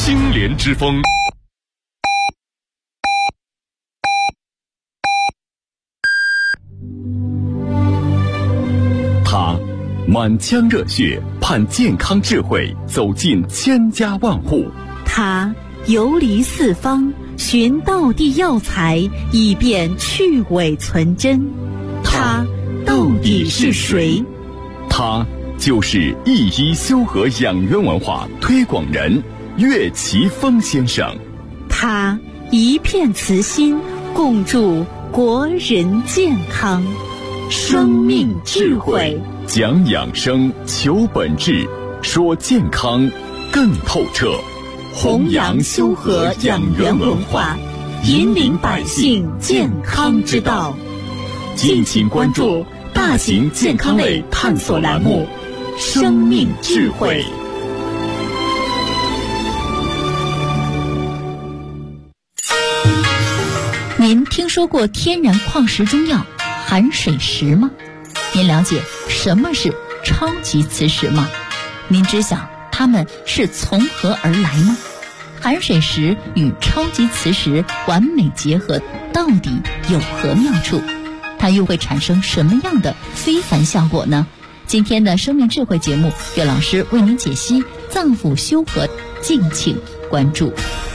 青莲之风。他满腔热血盼健康智慧走进千家万户， 他游离四方寻道地药材，以便去伪存真。他到底是谁？ 他就是一医修和养元文化推广人岳奇峰先生。 他一片慈心，共筑国人健康。生命智慧， 讲养生，求本质，说健康更透彻。 弘扬修和养元文化，引领百姓健康之道。 敬请关注大型健康类探索栏目《生命智慧》。 您听说过天然矿石中药含水石吗？您了解什么是超级磁石吗？您知晓它们是从何而来吗？含水石与超级磁石完美结合，到底有何妙处？它又会产生什么样的非凡效果呢？今天的生命智慧节目，岳老师为您解析脏腑修和，敬请关注。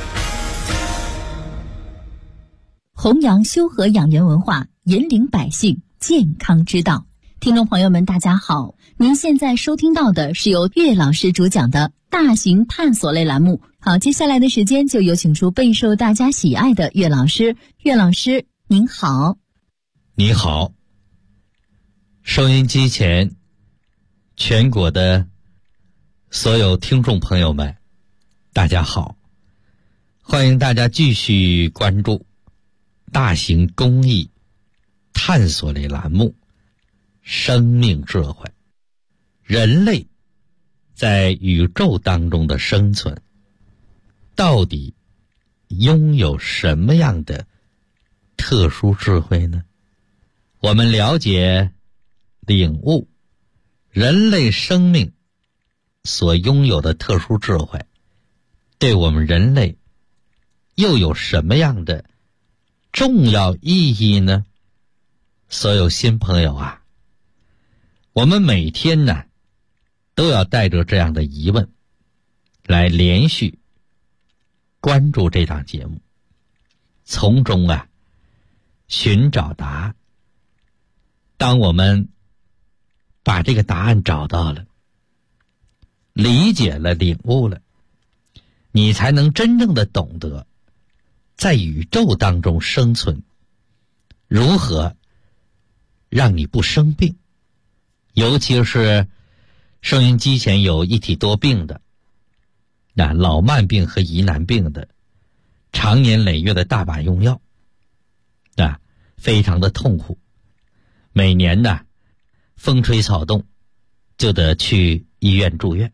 弘扬修和养元文化，引领百姓健康之道。听众朋友们大家好，您现在收听到的是由岳老师主讲的大型探索类栏目。好，接下来的时间就有请出备受大家喜爱的岳老师。岳老师您好。 你好，收音机前全国的所有听众朋友们大家好，欢迎大家继续关注大型公益探索类栏目生命智慧。人类在宇宙当中的生存到底拥有什么样的特殊智慧呢？我们了解领悟人类生命所拥有的特殊智慧，对我们人类又有什么样的重要意义呢？所有新朋友啊，我们每天呢都要带着这样的疑问来连续关注这档节目，从中啊寻找答案。当我们把这个答案找到了，理解了，领悟了，你才能真正的懂得在宇宙当中生存如何让你不生病。尤其是收音机前有一体多病的，老慢病和疑难病的，常年累月的大把用药，非常的痛苦。每年呢风吹草动就得去医院住院。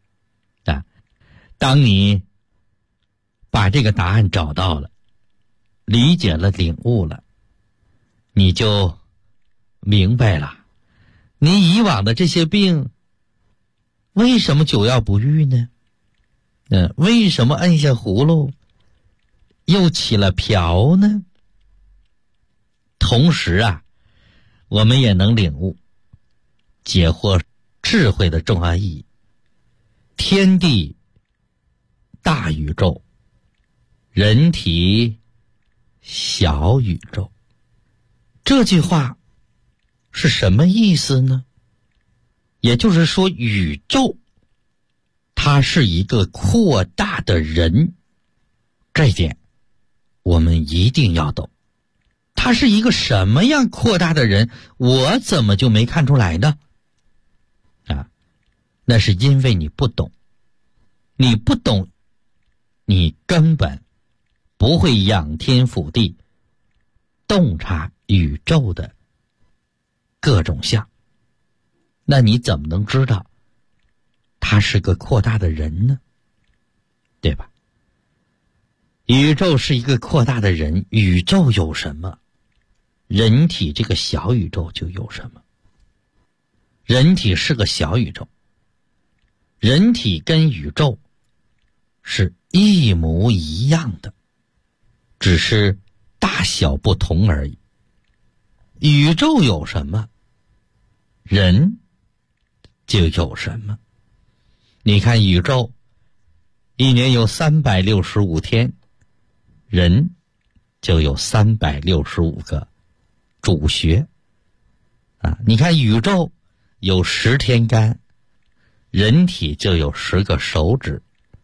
当你把这个答案找到了，理解了，领悟了，你就明白了你以往的这些病为什么久药不愈呢？为什么按下葫芦又起了瓢呢？同时啊，我们也能领悟解惑智慧的重要意义。天地大宇宙，人体小宇宙，这句话是什么意思呢？也就是说，宇宙它是一个扩大的人，这一点我们一定要懂。他是一个什么样扩大的人，我怎么就没看出来呢？那是因为你不懂。你不懂，你根本不会仰天俯地洞察宇宙的各种相，那你怎么能知道他是个扩大的人呢？对吧？宇宙是一个扩大的人，宇宙有什么，人体这个小宇宙就有什么。人体是个小宇宙，人体跟宇宙是一模一样的，只是大小不同而已。宇宙有什么，人就有什么。你看宇宙一年有365天，人就有365个主穴啊！你看宇宙有10天干，人体就有10个手指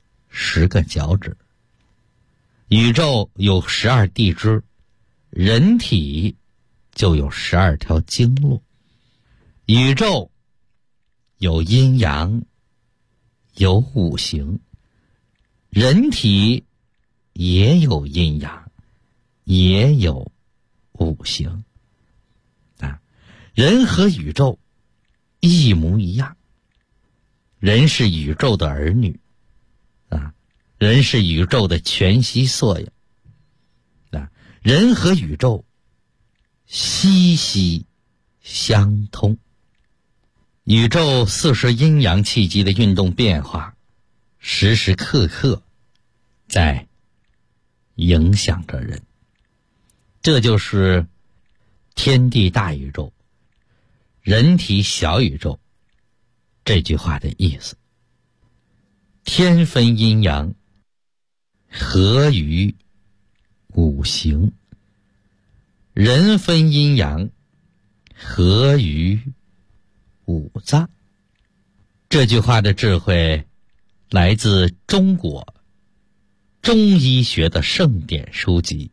，10个脚趾。宇宙有12地支，人体就有12条经络。宇宙有阴阳，有五行，人体也有阴阳，也有五行啊。人和宇宙一模一样，人是宇宙的儿女啊，人是宇宙的全息缩影啊，人和宇宙息息相通。宇宙40阴阳气机的运动变化，时时刻刻在影响着人。这就是天地大宇宙，人体小宇宙这句话的意思。天分阴阳，合于五行；人分阴阳，合于五脏。这句话的智慧来自中国中医学的圣典书籍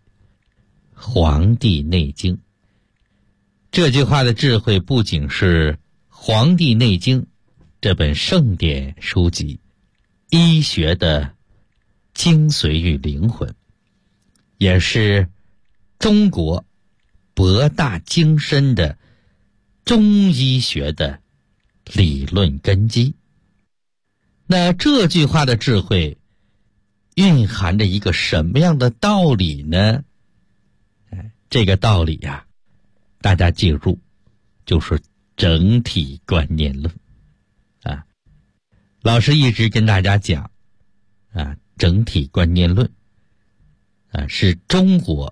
《黄帝内经》。这句话的智慧不仅是《黄帝内经》这本圣典书籍医学的精髓与灵魂，也是中国博大精深的中医学的理论根基。那这句话的智慧蕴含着一个什么样的道理呢？这个道理呀，大家记住，就是整体观念论啊。老师一直跟大家讲啊，整体观念论啊，是中国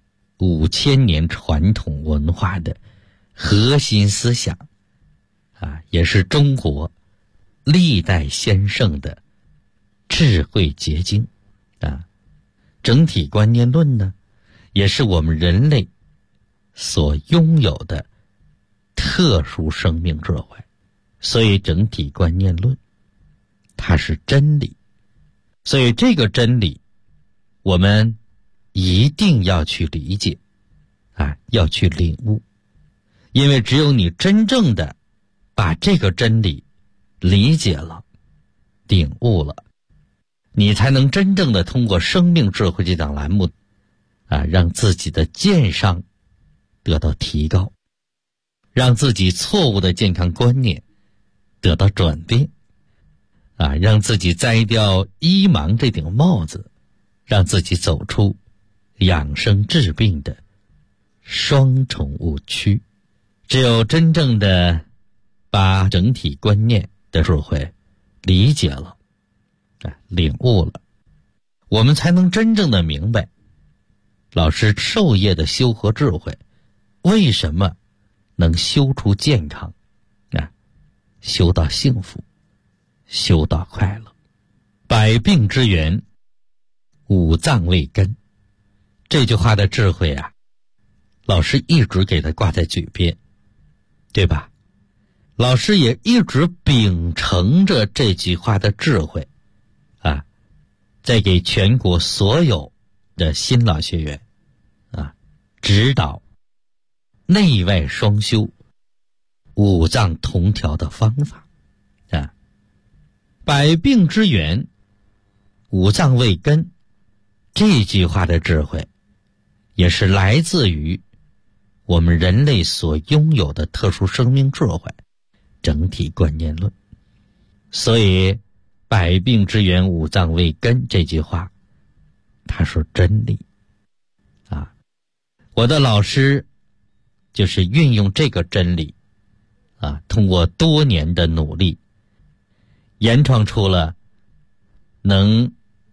5000年传统文化的核心思想啊，也是中国历代先圣的智慧结晶啊。整体观念论呢，也是我们人类所拥有的特殊生命智慧。所以整体观念论它是真理，所以这个真理我们一定要去理解啊，要去领悟。因为只有你真正的把这个真理理解了，领悟了，你才能真正的通过生命智慧这档栏目啊，让自己的健商得到提高，让自己错误的健康观念得到转变啊，让自己摘掉医盲这顶帽子，让自己走出养生治病的双重误区。只有真正的把整体观念的智慧理解了领悟了，我们才能真正的明白老师授业的修和智慧为什么能修出健康啊，修到幸福，修到快乐。百病之源，五脏为根，这句话的智慧啊，老师一直给它挂在嘴边，对吧？老师也一直秉承着这句话的智慧啊，在给全国所有的新老学员啊指导内外双修、五脏同调的方法啊。百病之源，五脏为根，这句话的智慧也是来自于我们人类所拥有的特殊生命智慧整体观念论。所以百病之源，五脏为根这句话它是真理啊。我的老师就是运用这个真理啊，通过多年的努力研创出了能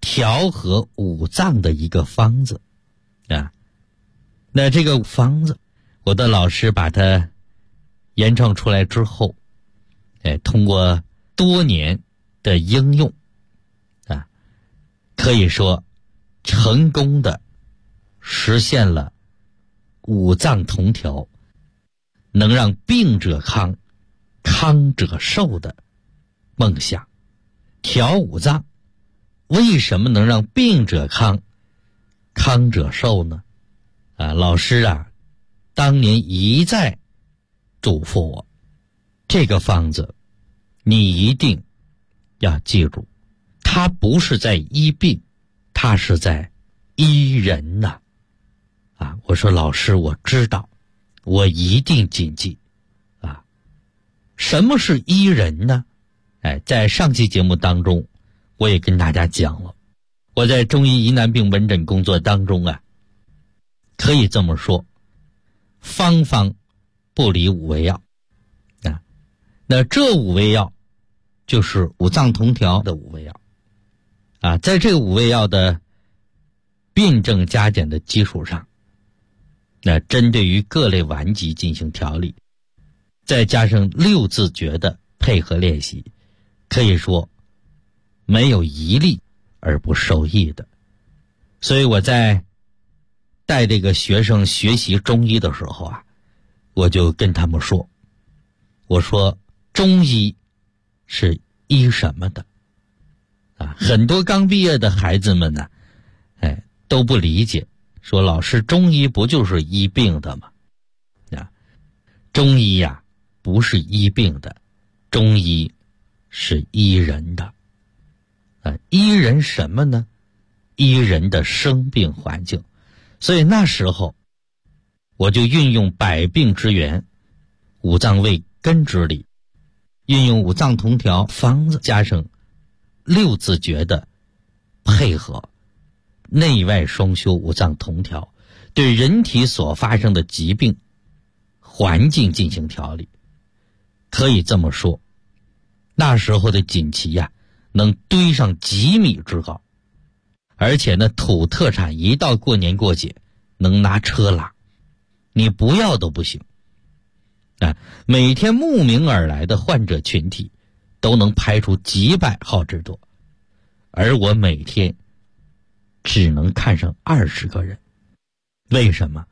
调和五脏的一个方子啊。那这个方子，我的老师把它研创出来之后，通过多年的应用啊，可以说成功的实现了五脏同调，能让病者康，康者寿的梦想。调五脏为什么能让病者康，康者寿呢？老师啊，当年一再嘱咐我，这个方子你一定要记住，它不是在医病，它是在医人呐。我说老师，我知道，我一定谨记。什么是医人呢？在上期节目当中，我也跟大家讲了，我在中医疑难病门诊工作当中可以这么说，方方不离五味药那这五味药就是五脏同调的五味药在这个五味药的辨证加减的基础上，那针对于各类顽疾进行调理，再加上六字诀的配合练习，可以说没有一例而不受益的。所以我在带这个学生学习中医的时候我就跟他们说，我说中医是医什么的很多刚毕业的孩子们呢都不理解，说老师，中医不就是医病的吗？中医不是医病的，中医是医人的医人什么呢？医人的生病环境。所以那时候我就运用百病之源，五脏为根之理，运用五脏同调方子，加上六字诀的配合，内外双修，五脏同调，对人体所发生的疾病环境进行调理。可以这么说，那时候的锦旗能堆上几米之高，而且呢，土特产一到过年过节能拿车拉，你不要都不行每天慕名而来的患者群体都能排出几百号之多，而我每天只能看上20个人。为什么？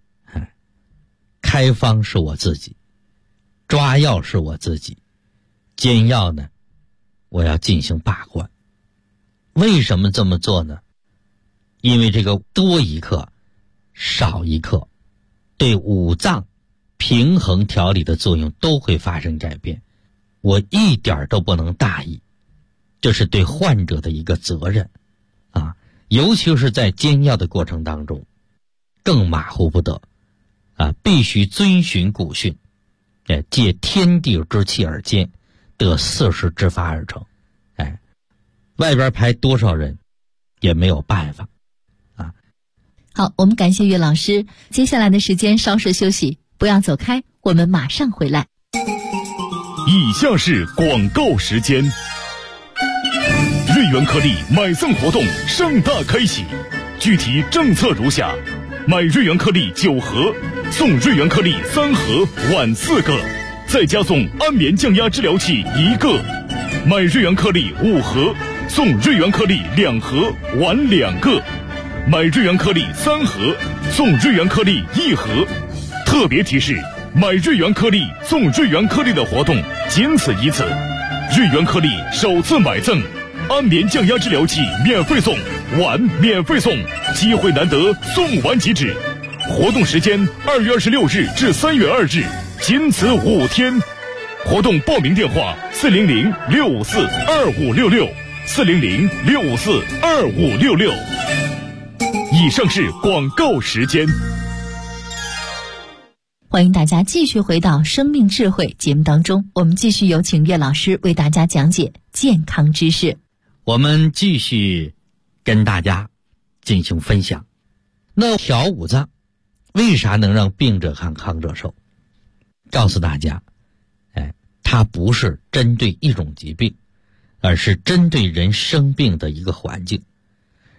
开方是我自己，抓药是我自己，煎药呢我要进行把关。为什么这么做呢？因为这个多一克少一克对五脏平衡调理的作用都会发生改变，我一点都不能大意，这是对患者的一个责任尤其是在煎药的过程当中更马虎不得必须遵循古训，借天地之气而煎，得四时之法而成。外边排多少人也没有办法好，我们感谢岳老师，接下来的时间稍事休息，不要走开，我们马上回来。 以下是广告时间。瑞元颗粒买赠活动盛大开启，具体政策如下：买瑞元颗粒9盒，送瑞元颗粒3盒，碗4个，再加送安眠降压治疗器1个；买瑞元颗粒5盒，送瑞元颗粒2盒，碗2个；买瑞元颗粒3盒，送瑞元颗粒1盒。特别提示：买瑞元颗粒送瑞元颗粒的活动仅此一次，瑞元颗粒首次买赠安眠降压治疗器免费送，碗免费送，机会难得，送完即止。活动时间2月26日至3月2日，仅此5天。活动报名电话400-654-2566，400-654-2566。以上是广告时间。 欢迎大家继续回到生命智慧节目当中，我们继续有请岳老师为大家讲解健康知识。 我们继续跟大家进行分享。那调五脏为啥能让病者康，康者寿？告诉大家它不是针对一种疾病，而是针对人生病的一个环境。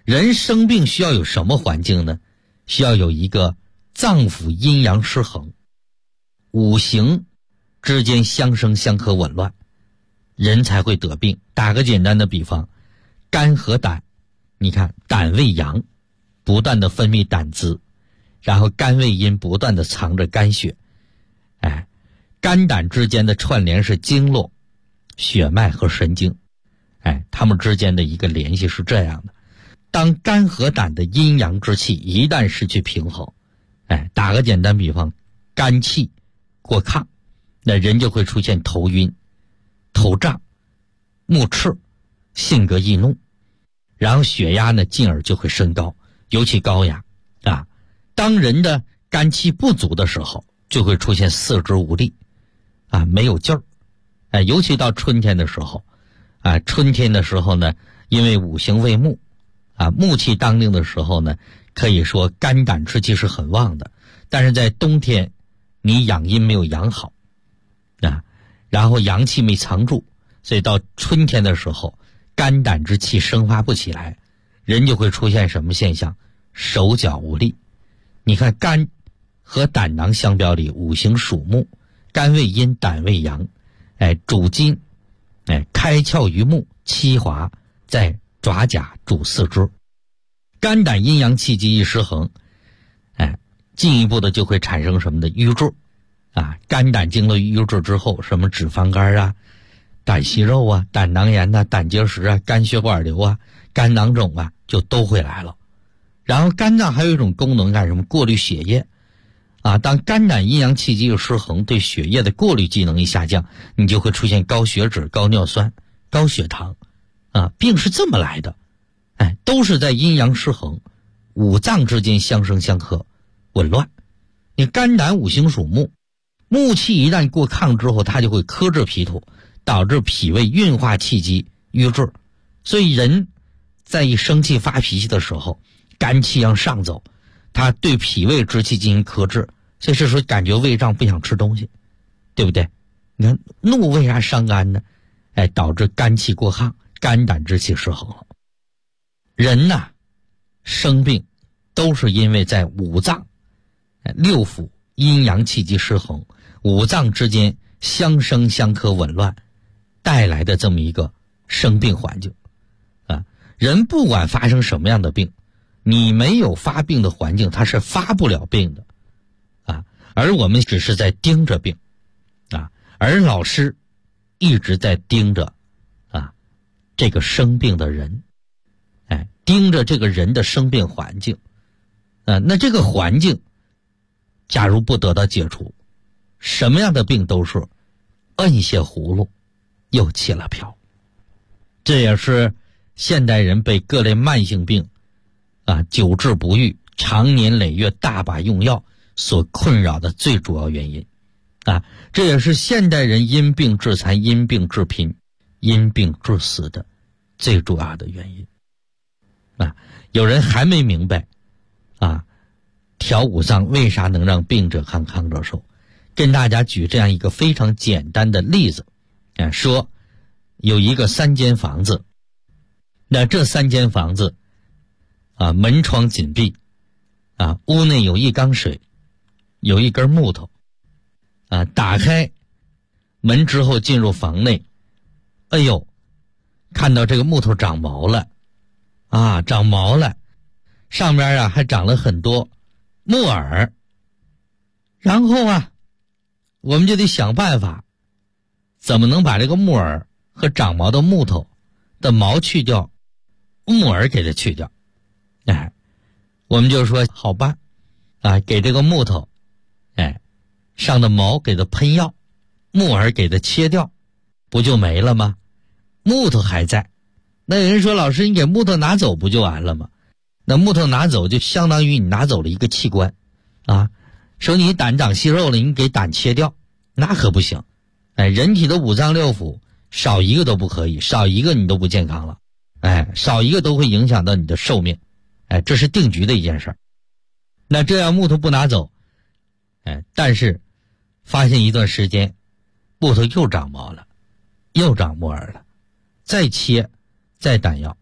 人生病需要有什么环境呢？需要有一个脏腑阴阳失衡，五行之间相生相克紊乱，人才会得病。打个简单的比方，肝和胆，你看胆为阳，不断的分泌胆汁，然后肝为阴，不断的藏着肝血。肝胆之间的串联是经络、血脉和神经，它们之间的一个联系是这样的。当肝和胆的阴阳之气一旦失去平衡，打个简单比方，肝气过亢，那人就会出现头晕、头胀、目赤、性格易怒，然后血压呢进而就会升高，尤其高压啊。当人的肝气不足的时候，就会出现四肢无力啊，没有劲儿。尤其到春天的时候啊，春天的时候呢，因为五行为木啊，木气当令的时候呢，可以说肝胆之气是很旺的。但是在冬天，你养阴没有养好啊，然后阳气没藏住，所以到春天的时候，肝胆之气生发不起来，人就会出现什么现象？手脚无力。你看肝和胆囊相表里，五行属木，肝为阴，胆为阳，主筋，开窍于目，七华在爪甲，主四肢。肝胆阴阳气机一失衡，进一步的就会产生什么的瘀滞啊。肝胆经了瘀滞之后，什么脂肪肝啊、胆息肉啊、胆囊炎啊、胆结石啊、肝血管瘤啊、肝囊肿啊，就都会来了。然后肝脏还有一种功能干什么？过滤血液啊。当肝胆阴阳气机一失衡，对血液的过滤机能一下降，你就会出现高血脂、高尿酸、高血糖啊。病是这么来的，都是在阴阳失衡、五脏之间相生相克、紊乱。你肝胆五行属木，木气一旦过亢之后，它就会克制脾土，导致脾胃运化气机瘀滞。所以人在一生气发脾气的时候，肝气要上走，它对脾胃之气进行克制，所以这时候感觉胃胀，不想吃东西，对不对？你看怒为啥伤肝呢？导致肝气过亢，肝胆之气失衡了。人呐，生病都是因为在五脏、六腑阴阳气机失衡，五脏之间相生相克紊乱带来的这么一个生病环境啊。人不管发生什么样的病，你没有发病的环境，它是发不了病的啊。而我们只是在盯着病啊，而老师一直在盯着啊这个生病的人，盯着这个人的生病环境那这个环境假如不得到解除，什么样的病都是摁下葫芦又起了瓢。这也是现代人被各类慢性病久治不愈，长年累月大把用药所困扰的最主要原因这也是现代人因病致残、因病致贫、因病致死的最主要的原因有人还没明白调五脏为啥能让病者康，康者寿。跟大家举这样一个非常简单的例子说有一个3间房子，那这3间房子门窗紧闭屋内有一缸水，有一根木头打开门之后进入房内，哎呦，看到这个木头长毛了长毛了，上面还长了很多木耳。然后我们就得想办法，怎么能把这个木耳和长毛的木头的毛去掉，木耳给它去掉。我们就说好办给这个木头上的毛给它喷药，木耳给它切掉，不就没了吗？木头还在。那有人说，老师你给木头拿走不就完了吗？那木头拿走就相当于你拿走了一个器官说你胆长息肉了，你给胆切掉，那可不行。人体的五脏六腑少一个都不可以，少一个你都不健康了，少一个都会影响到你的寿命，这是定局的一件事。那这样木头不拿走但是发现一段时间木头又长毛了，又长木耳了，再切再胆药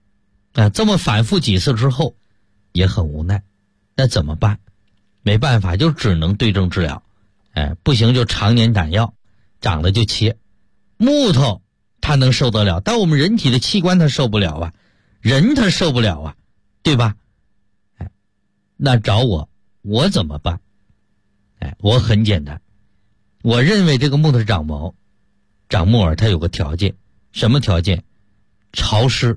这么反复几次之后也很无奈，那怎么办？没办法，就只能对症治疗。不行就常年打药，长了就切。木头它能受得了，但我们人体的器官它受不了啊，人它受不了啊，对吧？那找我怎么办？我很简单，我认为这个木头长毛长木耳它有个条件，什么条件？潮湿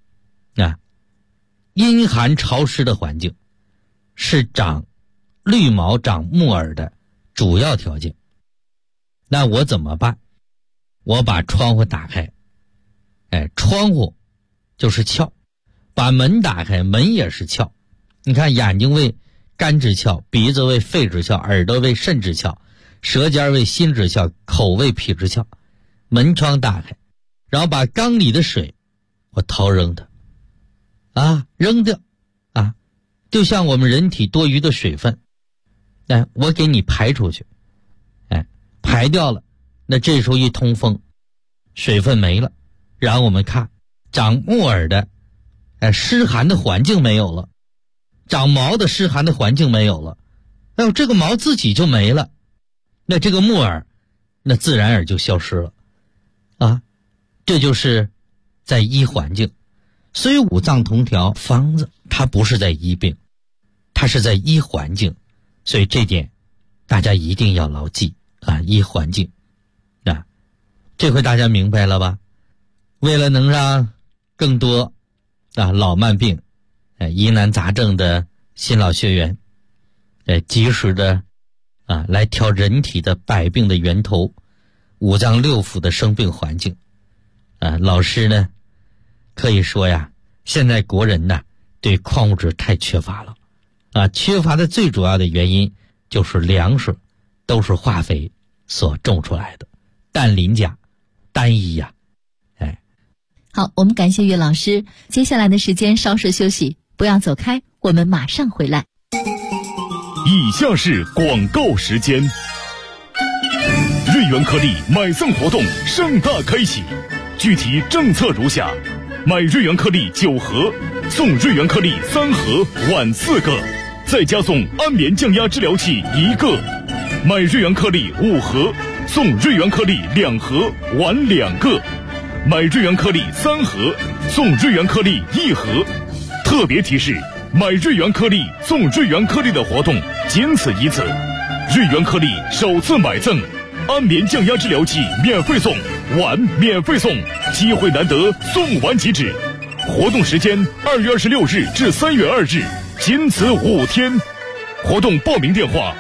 阴寒潮湿的环境是长绿毛长木耳的主要条件。那我怎么办？我把窗户打开，窗户就是窍，把门打开，门也是窍。你看，眼睛为肝之窍，鼻子为肺之窍，耳朵为肾之窍，舌尖为心之窍，口为脾之窍。门窗打开，然后把缸里的水我掏扔它扔掉就像我们人体多余的水分我给你排出去，排掉了，那这时候一通风，水分没了，然后我们看长木耳的湿寒的环境没有了，长毛的湿寒的环境没有了，这个毛自己就没了，那这个木耳那自然而就消失了这就是在医环境。所以五脏同调方子它不是在医病，它是在医环境，所以这点大家一定要牢记医环境这回大家明白了吧？为了能让更多老慢病疑难杂症的新老学员及时的来调人体的百病的源头，五脏六腑的生病环境老师呢可以说呀，现在国人呢对矿物质太缺乏了缺乏的最主要的原因就是粮食都是化肥所种出来的，氮磷钾单一好，我们感谢岳老师。接下来的时间稍事休息，不要走开，我们马上回来。 以下是广告时间。瑞元颗粒买赠活动盛大开启，具体政策如下：买瑞元颗粒9盒，送瑞元颗粒3盒，碗4个，再加送安眠降压治疗器1个；买瑞元颗粒5盒，送瑞元颗粒2盒，碗2个；买瑞元颗粒3盒，送瑞元颗粒1盒。特别提示：买瑞元颗粒送瑞元颗粒的活动仅此一次，瑞元颗粒首次买赠安眠降压治疗器免费送，碗免费送，机会难得，送完即止。活动时间2月26日至3月2日，仅此5天。活动报名电话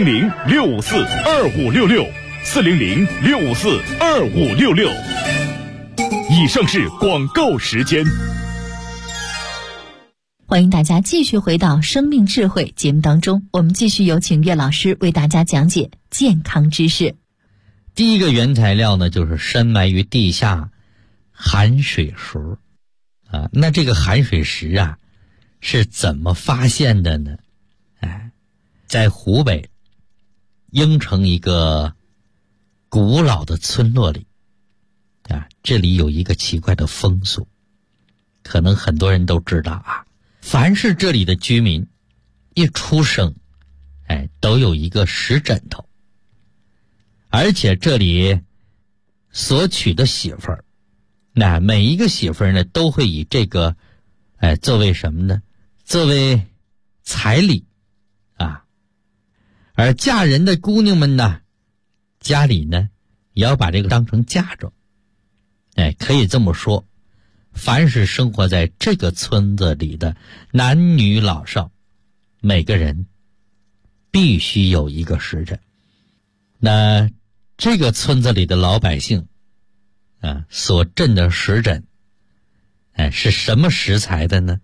400-654-2566 400-654-2566。以上是广告时间。 欢迎大家继续回到生命智慧节目当中，我们继续有请岳老师为大家讲解健康知识。 第一个原材料呢，就是深埋于地下寒水石那这个寒水石是怎么发现的呢？在湖北应城一个古老的村落里这里有一个奇怪的风俗，可能很多人都知道凡是这里的居民一出生都有一个石枕头，而且这里所娶的媳妇儿每一个媳妇儿呢都会以这个作为什么呢？作为彩礼而嫁人的姑娘们呢，家里呢也要把这个当成嫁妆可以这么说，凡是生活在这个村子里的男女老少，每个人必须有一个石枕。那这个村子里的老百姓所镇的石枕是什么石材的呢？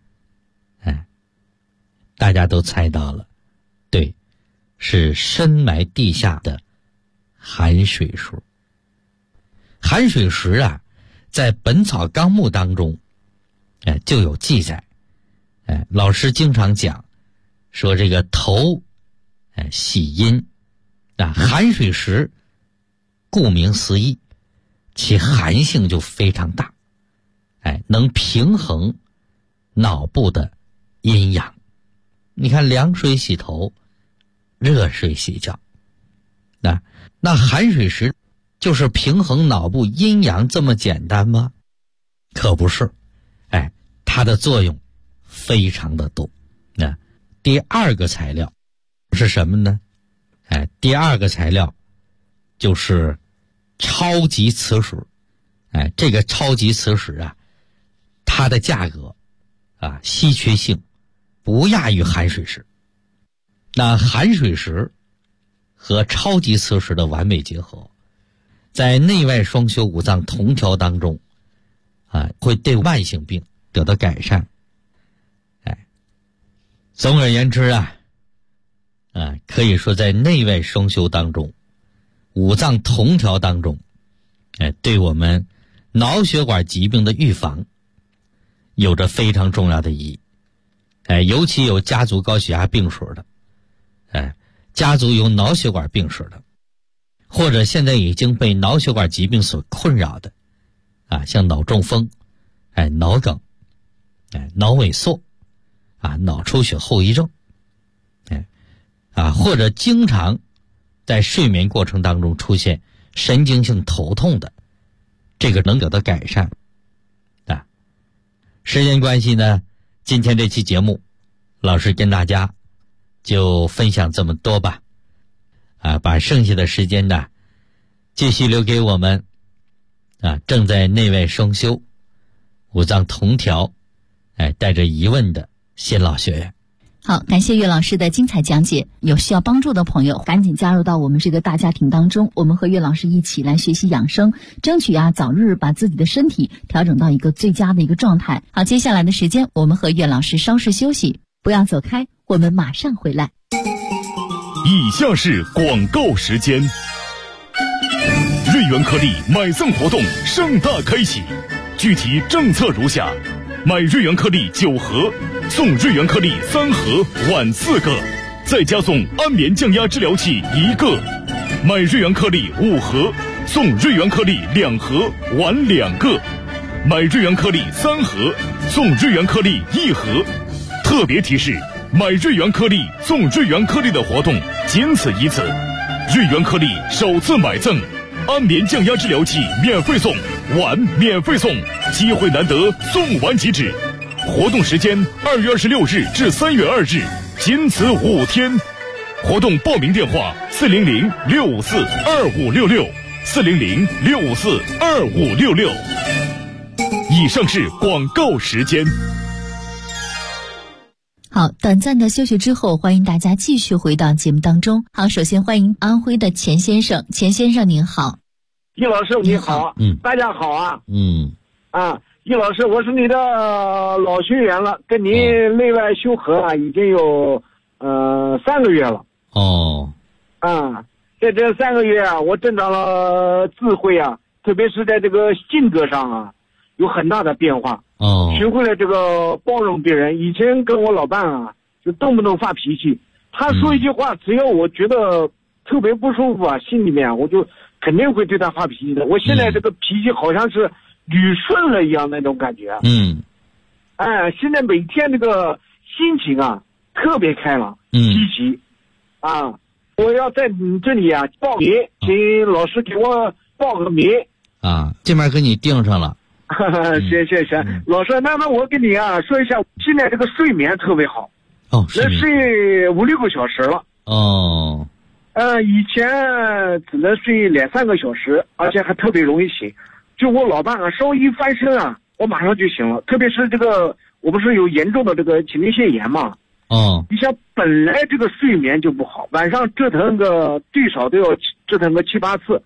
大家都猜到了，对，是深埋地下的寒水石。寒水石在《本草纲目》当中就有记载老师经常讲说这个头喜阴寒水石顾名思义，其寒性就非常大能平衡脑部的阴阳。你看，凉水洗头，热水洗脚，那寒水石就是平衡脑部阴阳这么简单吗？可不是，它的作用非常的多。那第二个材料是什么呢？第二个材料就是超级磁石。这个超级磁石啊，它的价格稀缺性不亚于寒水石。那寒水石和超级磁石的完美结合，在内外双修五脏同调当中会对慢性病得到改善。总而言之可以说在内外双修当中，五脏同调当中，对我们脑血管疾病的预防有着非常重要的意义。尤其有家族高血压病史的，家族有脑血管病史的，或者现在已经被脑血管疾病所困扰的，像脑中风、脑梗、脑萎缩、脑出血后遗症，或者经常在睡眠过程当中出现神经性头痛的，这个能得到改善。时间关系呢，今天这期节目老师跟大家就分享这么多吧。把剩下的时间呢继续留给我们正在内外双修五脏同调带着疑问的新老学员。 好，感谢岳老师的精彩讲解。有需要帮助的朋友赶紧加入到我们这个大家庭当中，我们和岳老师一起来学习养生，争取早日把自己的身体调整到一个最佳的一个状态。好，接下来的时间我们和岳老师稍事休息，不要走开，我们马上回来。 以下是广告时间。瑞元颗粒买赠活动盛大开启，具体政策如下：买瑞元颗粒9盒送瑞元颗粒3盒碗4个，再加送安眠降压治疗器1个；买瑞元颗粒5盒送瑞元颗粒2盒碗2个；买瑞元颗粒3盒送瑞元颗粒1盒。特别提示：买瑞元颗粒送瑞元颗粒的活动仅此一次，瑞元颗粒首次买赠安眠降压治疗器免费送，碗免费送，机会难得，送完即止。活动时间2月26日至3月2日，仅此5天。活动报名电话400-654-2566 400-654-2566。以上是广告时间。 好，短暂的休息之后，欢迎大家继续回到节目当中。好，首先欢迎安徽的钱先生。钱先生您好。 易老师你好。大家好啊。易老师，我是你的老学员了，跟您内外修合已经有3个月了。在这3个月我增长了智慧特别是在这个性格上有很大的变化。学会了这个包容别人。以前跟我老伴就动不动发脾气，他说一句话，只要我觉得特别不舒服心里面我就肯定会对他发脾气的。我现在这个脾气好像是捋顺了一样那种感觉。现在每天这个心情特别开朗，积极我要在你这里报名，请老师给我报个名这边给你定上了。 行，老师，那么我跟你说一下，现在这个睡眠特别好，能睡5-6个小时了。以前只能睡2-3个小时，而且还特别容易醒。就我老伴稍微一翻身我马上就醒了。特别是这个，我不是有严重的这个前列腺炎嘛？你像本来这个睡眠就不好，晚上折腾个最少都要折腾个7-8次。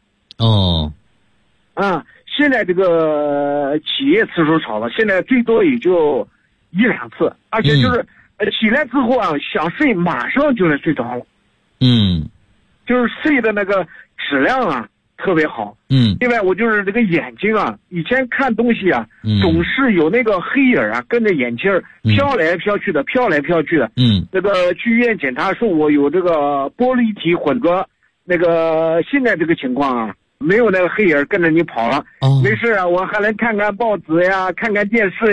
现在这个起夜次数少了，现在最多也就1-2次，而且就是起来之后想睡马上就能睡着了。就是睡的那个质量特别好。另外我就是这个眼睛以前看东西总是有那个黑影跟着眼睛飘来飘去的。那个去医院检查说我有这个玻璃体混浊，那个现在这个情况没有那个黑影跟着你跑了。没事我还能看看报纸呀，看看电视呀，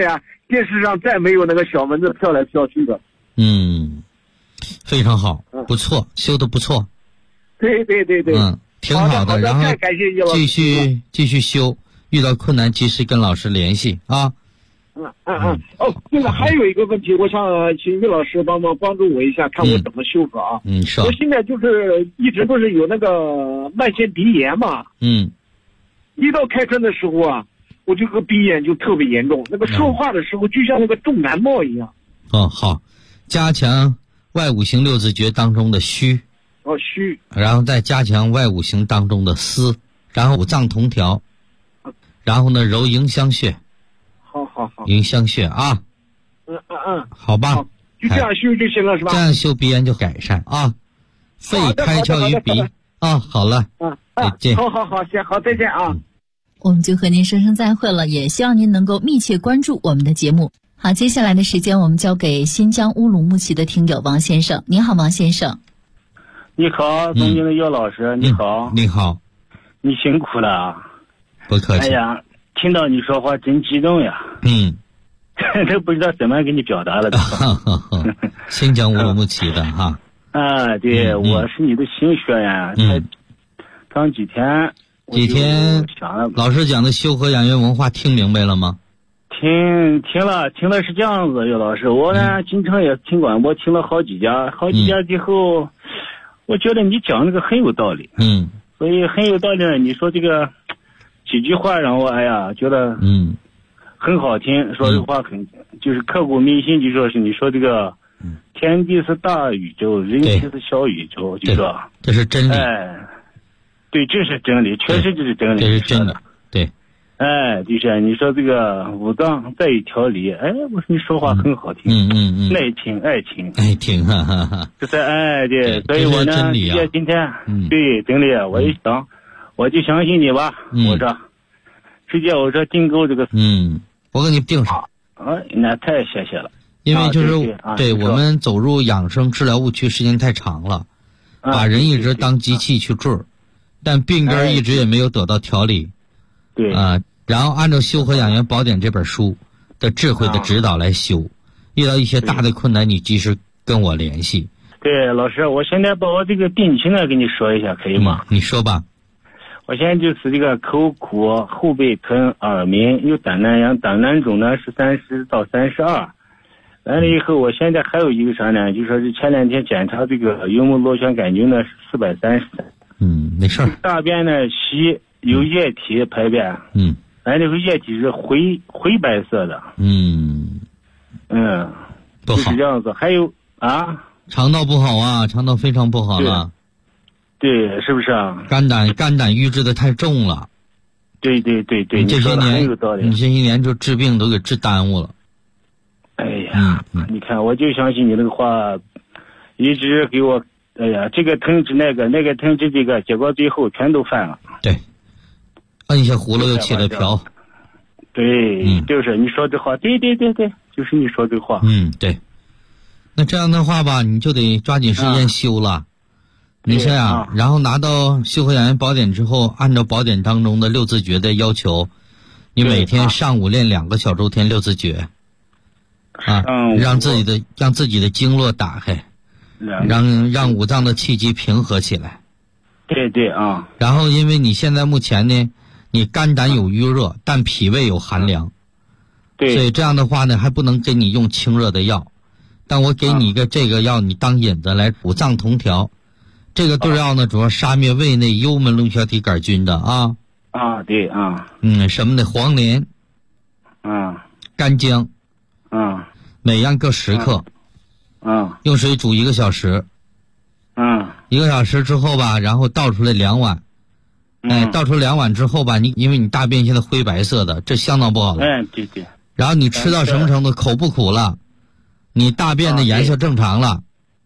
电视上再没有那个小蚊子飘来飘去的。 非常好，不错，修得不错。 对， 挺好的。然后感谢叶老师， 继续修，遇到困难及时跟老师联系啊。 对了，还有一个问题，我想请叶老师帮助我一下，看我怎么修复啊。 说。 我现在就是一直不是有那个慢性鼻炎嘛。一到开春的时候啊，我这个鼻炎就特别严重，那个说话的时候就像那个重感冒一样。 好，加强外五行六字诀当中的虚。 虚。 然后再加强外五行当中的思，然后五脏同调，然后呢揉迎香穴。 好， 迎香穴啊。好吧。 好，就这样修就行了是吧？ 这样修鼻炎就改善啊。肺开窍于鼻啊。好了。再见。 好，行，好，再见啊。 我们就和您说声再会了，也希望您能够密切关注我们的节目。好，接下来的时间我们交给新疆乌鲁木齐的听友王先生。您好，王先生。 你好，尊敬的叶老师，你好。 你好。 你辛苦了啊。 不客气。 哎呀，听到你说话真激动呀。都不知道怎么给你表达了。 新疆乌鲁木齐的哈。 对，我是你的新学员。刚几天老师讲的修和养元文化听明白了吗？ 听了是这样子，叶老师，我呢经常也听广播，听了好几家之后，我觉得你讲那个很有道理。所以很有道理。你说这个几句话让我觉得很好听。说实话就是刻骨铭心，就说是你说这个天地是大宇宙，人体是小宇宙，就说这是真理。 对，这是真理，确实就是真理。 这是真的。对。 就是你说这个五脏在一条理，我说你说话很好听。爱听， 哈哈哈。 就是对，所以我呢，今天对真理，我一想，我就相信你吧。我说，直接我说订购这个。 我给你订上。 那太谢谢了。 因为就是对我们走入养生治疗误区时间太长了，把人一直当机器去治，但病根一直也没有得到调理。 对。 然后按照《修和养元宝典》这本书的智慧的指导来修，遇到一些大的困难，你及时跟我联系。 对，老师，我现在把我这个病情呢跟你说一下，可以吗？ 你说吧。 我现在就是这个口苦、后背疼、耳鸣，有胆囊炎，胆囊肿呢是30到32。完了以后，我现在还有一个啥呢？就说是前2天检查这个幽门螺旋杆菌呢是433。 没事儿。 大便呢稀，有液体排便。完了以后液体是灰白色的。 不好。 就是这样子。还有肠道不好啊，肠道非常不好了。 对，是不是啊？ 肝胆郁滞的太重了。 对，你这些年很有道理。 你这些年就治病都给治耽误了。 你看，我就相信你那个话，一直给我，这个疼治那个疼治这个，结果最后全都犯了。对， 摁下葫芦又起了瓢。 对，就是你说这话，对，就是你说这话。 对。那这样的话吧，你就得抓紧时间修了。你这样，然后拿到《修和养元宝典》之后，按照宝典当中的六字诀的要求，你每天上午练2个小周天六字诀。让自己的经络打开，让五脏的气机平和起来。 对。 然后因为你现在目前呢，你肝胆有郁热，但脾胃有寒凉。所以这样的话呢，还不能给你用清热的药，但我给你一个这个药，你当引子来五脏同调。这个对药呢，主要杀灭胃内幽门螺旋体杆菌的对。 什么的黄连，干姜，每样各10克，用水煮1个小时，1个小时之后吧，然后倒出来2碗，倒出2碗之后吧，因为你大便现在灰白色的，这相当不好了。 对。 然后你吃到什么程度？口不苦了，你大便的颜色正常了。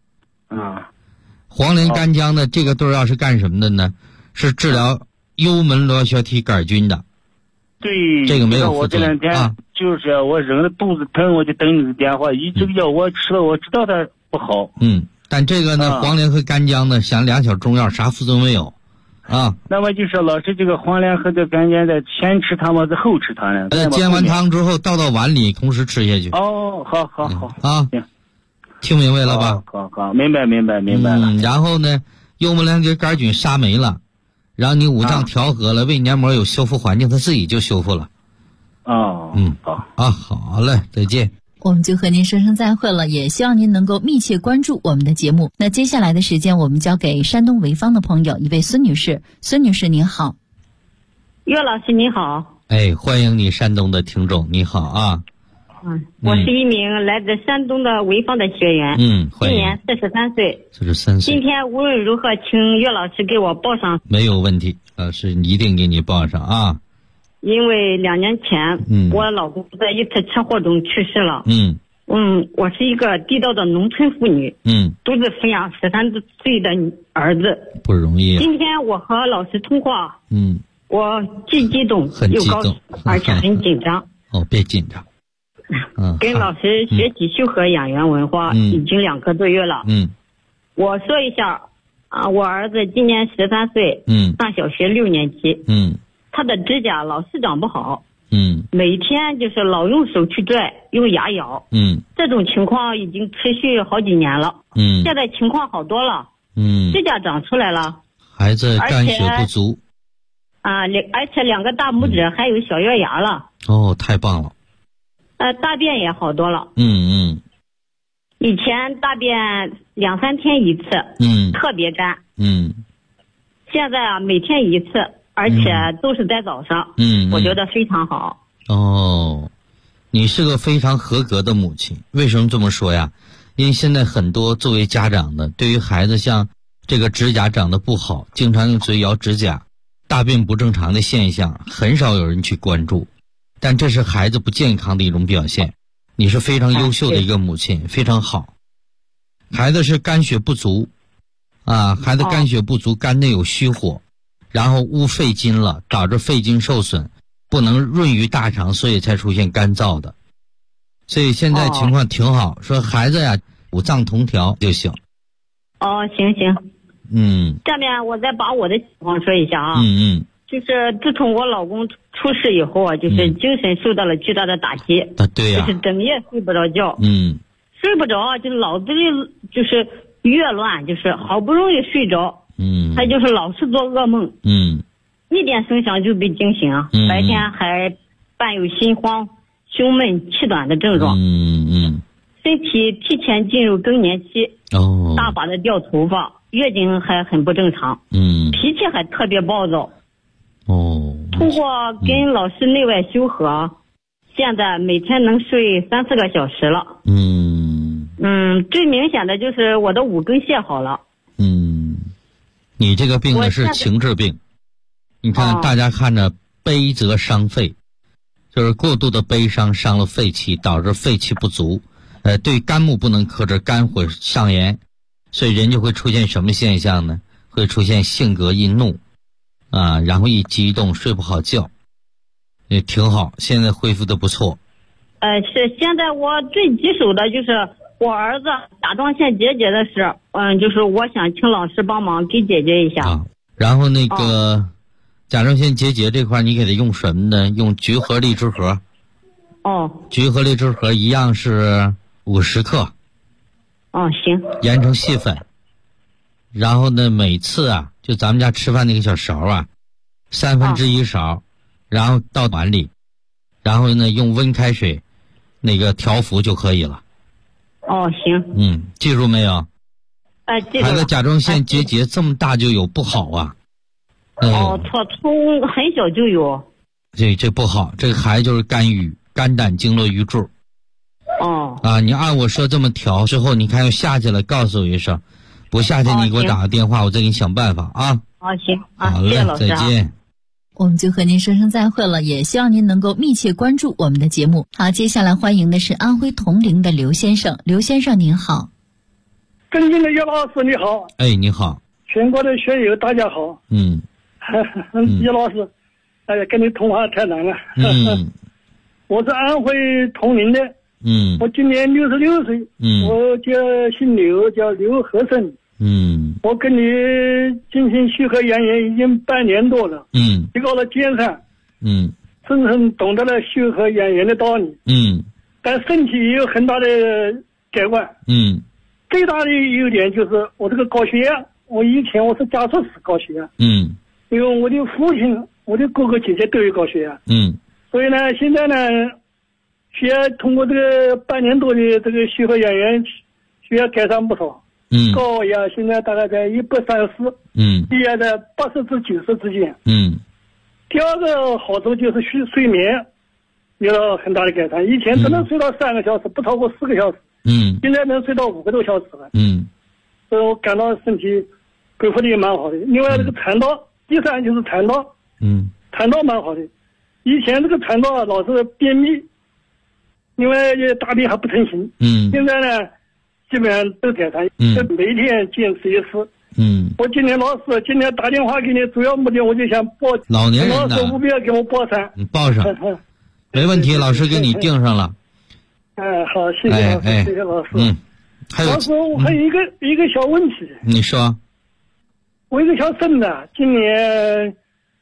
黄连干姜的这个对药是干什么的呢？是治疗幽门螺旋体杆菌的。 对， 这个没有副作用。 我这2天就是我忍着肚子疼，我就等你的电话。这个药我吃了，我知道它不好。 但这个呢，黄连和干姜呢，像2小中药，啥副作用没有。 啊。 那么就是老师这个黄连和这干尖的先吃它吗？是后吃它呢？ 煎完汤之后倒到碗里，同时吃下去。 哦，好啊，行，听明白了吧？ 好，明白了。 然后呢，幽门螺旋杆菌杀没了，然后你五脏调和了，胃黏膜有修复环境，它自己就修复了。好嘞，再见。 我们就和您说声再会了，也希望您能够密切关注我们的节目。那接下来的时间，我们交给山东潍坊的朋友，一位孙女士。孙女士您好。 岳老师你好。 欢迎你，山东的听众你好啊。 我是一名来自山东的潍坊的学员。今年43岁。43岁。今天无论如何，请岳老师给我报上。 没有问题，老师一定给你报上啊。 因为2年前，我老公在一次车祸中去世了。我是一个地道的农村妇女。独自抚养13岁的儿子， 不容易。 今天我和老师通话，我既激动又高兴，而且很紧张。 别紧张。 跟老师学习修和养元文化已经2个多月了。我说一下我儿子今年13岁，上小学6年级。他的指甲老是长不好，每天就是老用手去拽，用牙咬，这种情况已经持续好几年了，现在情况好多了，指甲长出来了， 孩子肝血不足， 而且2个大拇指还有小月牙了， 太棒了， 大便也好多了，以前大便2-3天一次，特别干，现在每天一次。而且都是在早上，我觉得非常好。 你是个非常合格的母亲。为什么这么说呀？因为现在很多作为家长的，对于孩子像这个指甲长得不好，经常用嘴咬指甲，大便不正常的现象，很少有人去关注。但这是孩子不健康的一种表现。你是非常优秀的一个母亲，非常好。孩子是肝血不足，孩子肝血不足，肝内有虚火。然后误肺经了，导致肺经受损，不能润于大肠，所以才出现干燥的。所以现在情况挺好，说孩子呀五脏同调就行。 行。下面我再把我的情况说一下啊。就是自从我老公出事以后啊，就是精神受到了巨大的打击。 对呀。 就是整夜睡不着觉。睡不着，就脑子里就是越乱，就是好不容易睡着。他就是老是做噩梦，一点声响就被惊醒啊，白天还伴有心慌、胸闷、气短的症状，身体提前进入更年期，大把的掉头发，月经还很不正常，脾气还特别暴躁，通过跟老师内外修和，现在每天能睡3-4个小时了，最明显的就是我的5根线好了， 你这个病呢是情志病，你看大家看着悲则伤肺，就是过度的悲伤伤了肺气，导致肺气不足，对肝木不能克制，肝火上炎，所以人就会出现什么现象呢？会出现性格易怒，然后一激动睡不好觉，也挺好，现在恢复的不错。 是现在我最棘手的就是我儿子甲状腺结节的事，就是我想请老师帮忙给解决一下。 然后那个甲状腺结节这块你给他用什么呢？用菊核荔枝核。菊核荔枝核一样是50克。 行。 研成细粉。然后呢，每次就咱们家吃饭那个小勺1/3勺，然后倒碗里，然后呢用温开水那个调服就可以了。 行。 记住没有？ 记住了。 孩子甲状腺结节这么大就有，不好啊。 他从很小就有。 这不好，这个孩子就是肝郁，肝胆经络瘀滞。你按我说这么调之后，你看要下去了，告诉我一声，不下去你给我打个电话，我再给你想办法啊。 行。 好嘞， 谢谢老师。 再见。 我们就和您说声再会了，也希望您能够密切关注我们的节目。好，接下来欢迎的是安徽铜陵的刘先生。刘先生您好。 尊敬的岳老师你好。 你好。 全国的学友大家好。岳老师，跟你通话太难了。我是安徽铜陵的。我今年66岁。我姓刘，叫刘和生。 我跟你进行血核养颜已经半年多了。提高了监察。深深懂得了血核养颜的道理。但身体也有很大的改观。最大的优点就是我这个高血压，我以前我是家族史高血压。因为我的父亲、我的哥哥姐姐都有高血压。所以呢，现在呢，血压通过这个半年多的这个血核养颜，血压改善不少。高压现在大概在134。低压在80至90之间。第二个好处就是睡眠有了很大的改善，以前只能睡到3个小时，不超过4个小时。现在能睡到5个多小时了。所以我感到身体恢复的也蛮好的。另外这个肠道，第三就是肠道。肠道蛮好的。以前这个肠道老是便秘，另外大便还不成形。现在呢，基本上都改善。每天坚持一次。我今天打电话给你，主要目的我就想报老年人的， 老师务必要给我报上。 你报上，没问题，老师给你定上了。 好，谢谢老师，谢谢老师。 还有老师，我还有一个小问题。 你说。 我一个小孙子，今年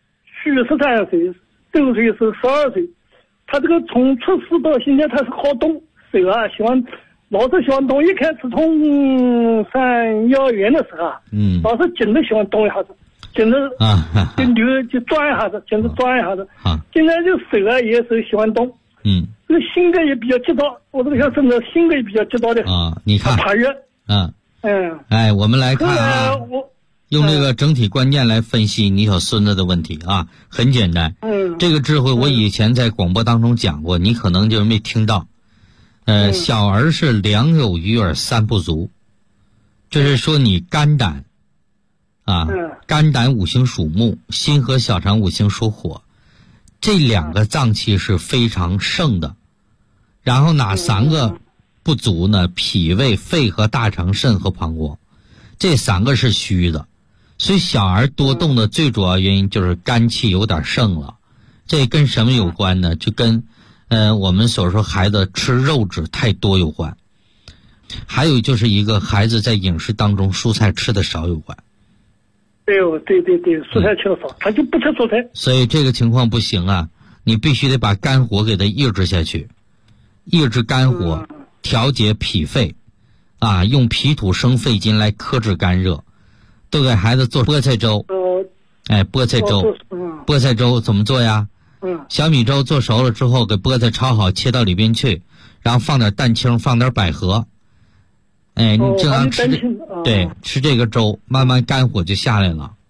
43岁，周岁是12岁。他这个从出世到现在，他是好动手啊，老是喜欢动。一开始从上幼儿园的时候，老是紧着喜欢动一下子，紧着就转一下子，紧着转一下子。现在就手啊也是喜欢动。这个性格也比较急躁，我这个小孙子性格也比较急躁的。 你看。 怕热。 我们来看啊。用这个整体观念来分析你小孙子的问题啊，很简单。这个智慧我以前在广播当中讲过，你可能就没听到。小儿是两有余而三不足，这是说你肝胆啊，肝胆五行属木，心和小肠五行属火，这2个脏器是非常盛的。然后哪3个不足呢？脾胃、肺和大肠、肾和膀胱，这3个是虚的。所以小儿多动的最主要原因就是肝气有点盛了。这跟什么有关呢？就跟我们所说孩子吃肉质太多有关，还有就是一个孩子在饮食当中蔬菜吃的少有关。 对，蔬菜吃的少，他就不吃蔬菜。 所以这个情况不行啊，你必须得把肝火给他抑制下去，抑制肝火，调节脾肺，用脾土生肺金来克制肝热。都给孩子做菠菜粥。菠菜粥，菠菜粥怎么做呀？小米粥做熟了之后，给菠菜焯好，切到里边去，然后放点蛋清，放点百合。你经常吃吃这个粥，慢慢肝火就下来了。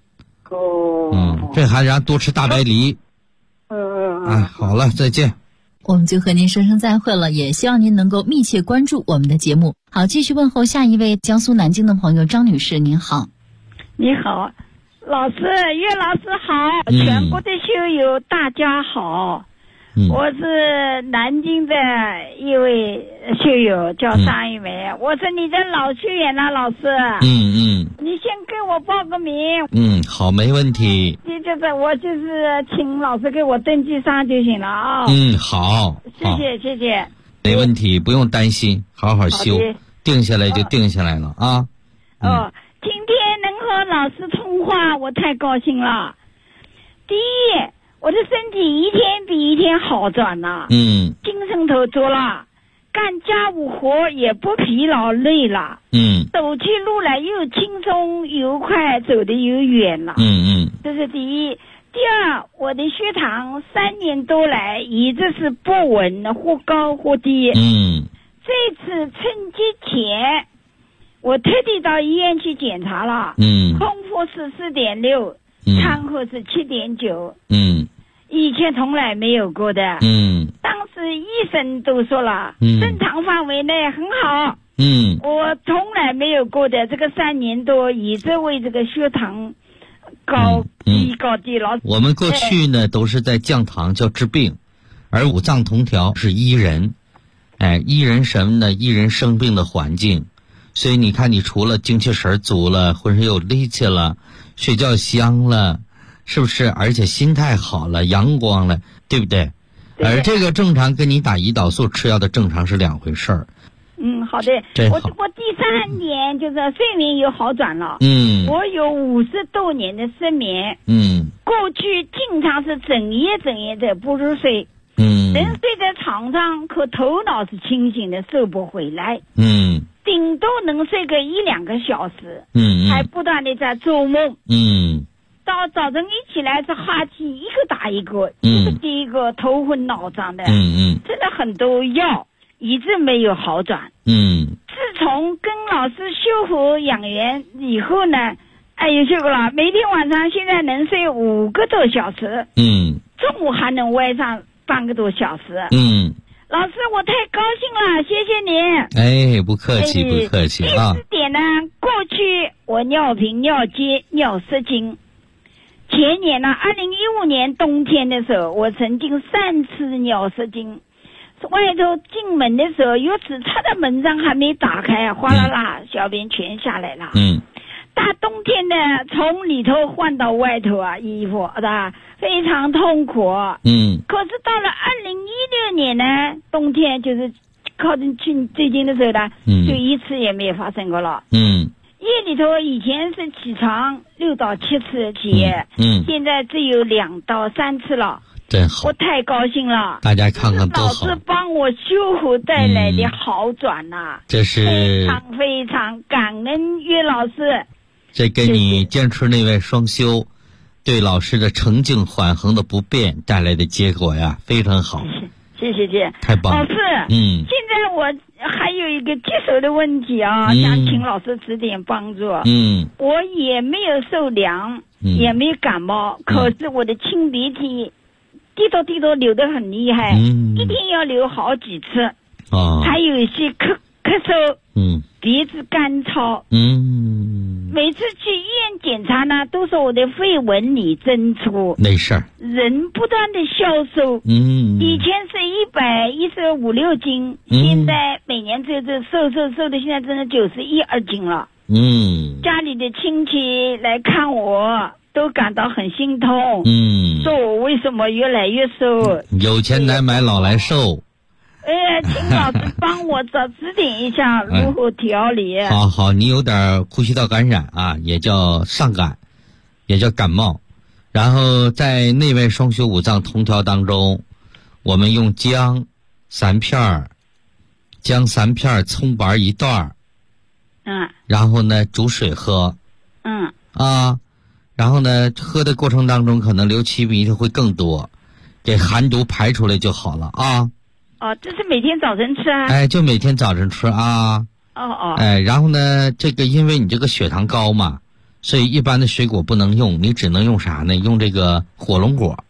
这孩子让多吃大白梨。好了，再见。 我们就和您说声再会了，也希望您能够密切关注我们的节目。好，继续问候下一位江苏南京的朋友张女士，您好。 你好，老师，岳老师好，全国的修友大家好。我是南京的一位修友，叫张玉梅，我是你的老学员了，老师。你先给我报个名。 好，没问题。 我就是请老师给我登记上就行了啊。 好， 谢谢。 没问题，不用担心，好好修，定下来就定下来了啊。 今天能和老师通话，我太高兴了。第一，我的身体一天比一天好转了，精神头足了，干家务活也不疲劳累了，走起路来又轻松又快，走得又远了，这是第一。第二，我的血糖3年多来一直是不稳，或高或低，这次春节前我特地到医院去检查了，空腹是4.6，餐后是7.9，以前从来没有过的，当时医生都说了，正常范围内很好，我从来没有过的，这个3年多一直为这个血糖高低老。 我们过去呢都是在降糖叫治病，而五脏同调是医人，医人什么呢？医人生病的环境。所以你看，你除了精气神足了，浑身有力气了，睡觉香了，是不是？而且心态好了，阳光了，对不对？而这个正常跟你打胰岛素吃药的正常是2回事儿。 好的。我第3点就是睡眠有好转了。我有50多年的失眠。过去经常是整夜的不入睡。能睡在床上，可头脑是清醒的，收不回来。顶多能睡个1-2个小时。还不断的在做梦。到早晨一起来是哈气一个打一个，一个接一个，头昏脑胀的。吃了很多药，一直没有好转。自从跟老师修复养元以后呢，有修复了，每天晚上现在能睡5个多小时。中午还能歪上半个多小时。老师，我太高兴了，谢谢您。不客气不客气啊。 第4点呢，过去我尿频、尿结、尿失禁。前年呢，2015年冬天的时候，我曾经3次尿失禁。外头进门的时候，有只插在门上还没打开，哗啦啦，小便全下来了。大冬天的，从里头换到外头啊，衣服啊，非常痛苦。可是到了2016年呢，冬天就是靠近最近的时候呢，就1次也没有发生过了。夜里头以前是起床6到7次起，现在只有2到3次了。 真好， 我太高兴了。 大家看看多好， 老师帮我修复带来的好转呐， 这是非常非常感恩岳老师。 这跟你坚持内外双修，对老师的澄净缓衡的不变带来的结果呀，非常好。 谢谢， 太棒了。 老师，现在我还有一个棘手的问题啊，想请老师指点帮助。我也没有受凉，也没有感冒，可是我的清鼻涕滴答流得很厉害，一天要流好几次。还有一些咳嗽，鼻子干燥。每次去医院检查呢，都说我的肺纹理增粗， 没事儿， 人不断的消瘦。以前是115-116斤，现在每年这瘦的，现在真的91-2斤了。家里的亲戚来看我，都感到很心痛。说我为什么越来越瘦？ 有钱难买老来瘦。 请老师帮我指点一下如何调理。 好，你有点呼吸道感染啊，也叫上感，也叫感冒。然后在内外双修5脏同调当中，我们用姜3片，葱白1段。然后呢煮水喝。然后呢喝的过程当中可能流气鼻涕会更多，给寒毒排出来就好了啊。 这是每天早晨吃啊？ 就每天早晨吃啊。然后呢，这个因为你这个血糖高嘛，所以一般的水果不能用，你只能用啥呢？用这个火龙果。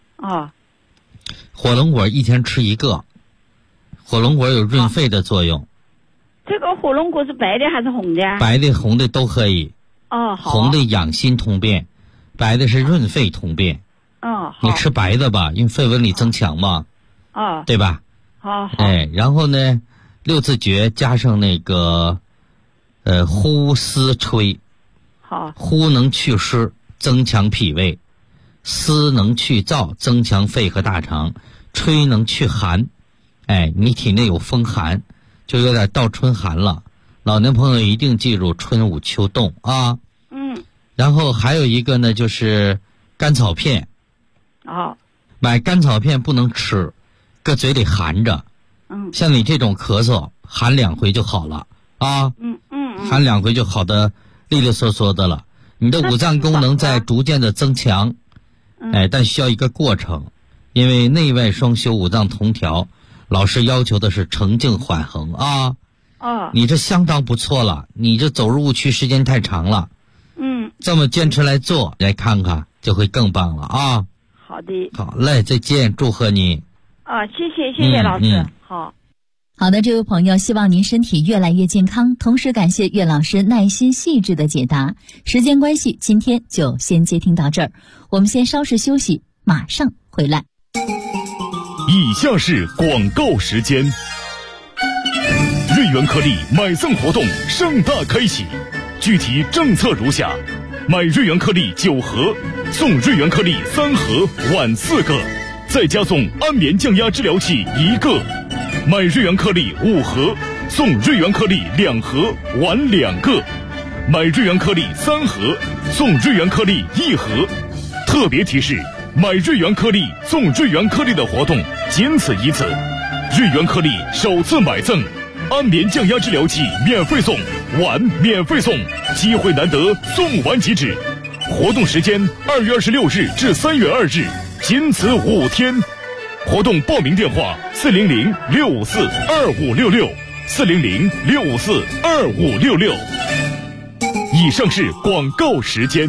火龙果一天吃1个，火龙果有润肺的作用。 这个火龙果是白的还是红的？ 白的、红的都可以。 好。 红的养心通便，白的是润肺通便。 好。 你吃白的吧，因为肺纹理增强嘛。对吧？ 好。 然后呢，6字诀加上那个呼丝吹。呼能祛湿，增强脾胃；丝能去燥，增强肺和大肠；吹能去寒。你体内有风寒，就有点到春寒了。老年朋友一定记住春捂秋冻啊。然后还有一个呢，就是甘草片。买甘草片不能吃，搁嘴里含着。像你这种咳嗽，含2回就好了啊。含2回就好的利利索索的了。你的5脏功能在逐渐的增强。但需要一个过程，因为内外双修5脏同调，老师要求的是澄净缓衡啊。你这相当不错了，你这走入误区时间太长了。这么坚持来做，来看看就会更棒了啊。 好的。 好嘞，再见，祝贺你。 谢谢老师。 好的，这位朋友，希望您身体越来越健康，同时感谢岳老师耐心细致的解答。时间关系，今天就先接听到这儿，我们先稍事休息，马上回来。 以下是广告时间。瑞元颗粒买赠活动盛大开启，具体政策如下：买瑞元颗粒9盒，送瑞元颗粒3盒，碗4个，再加送安眠降压治疗器1个；买瑞元颗粒5盒， 送瑞元颗粒2盒，晚2个；买瑞元颗粒3盒，送瑞元颗粒1盒。特别提示：买瑞元颗粒送瑞元颗粒的活动仅此一次。瑞元颗粒首次买赠，安眠降压治疗器免费送，碗免费送，机会难得，送完即止。活动时间2月26日至3月2日，仅此5天。活动报名电话400-654-2566，400-654-2566。以上是广告时间。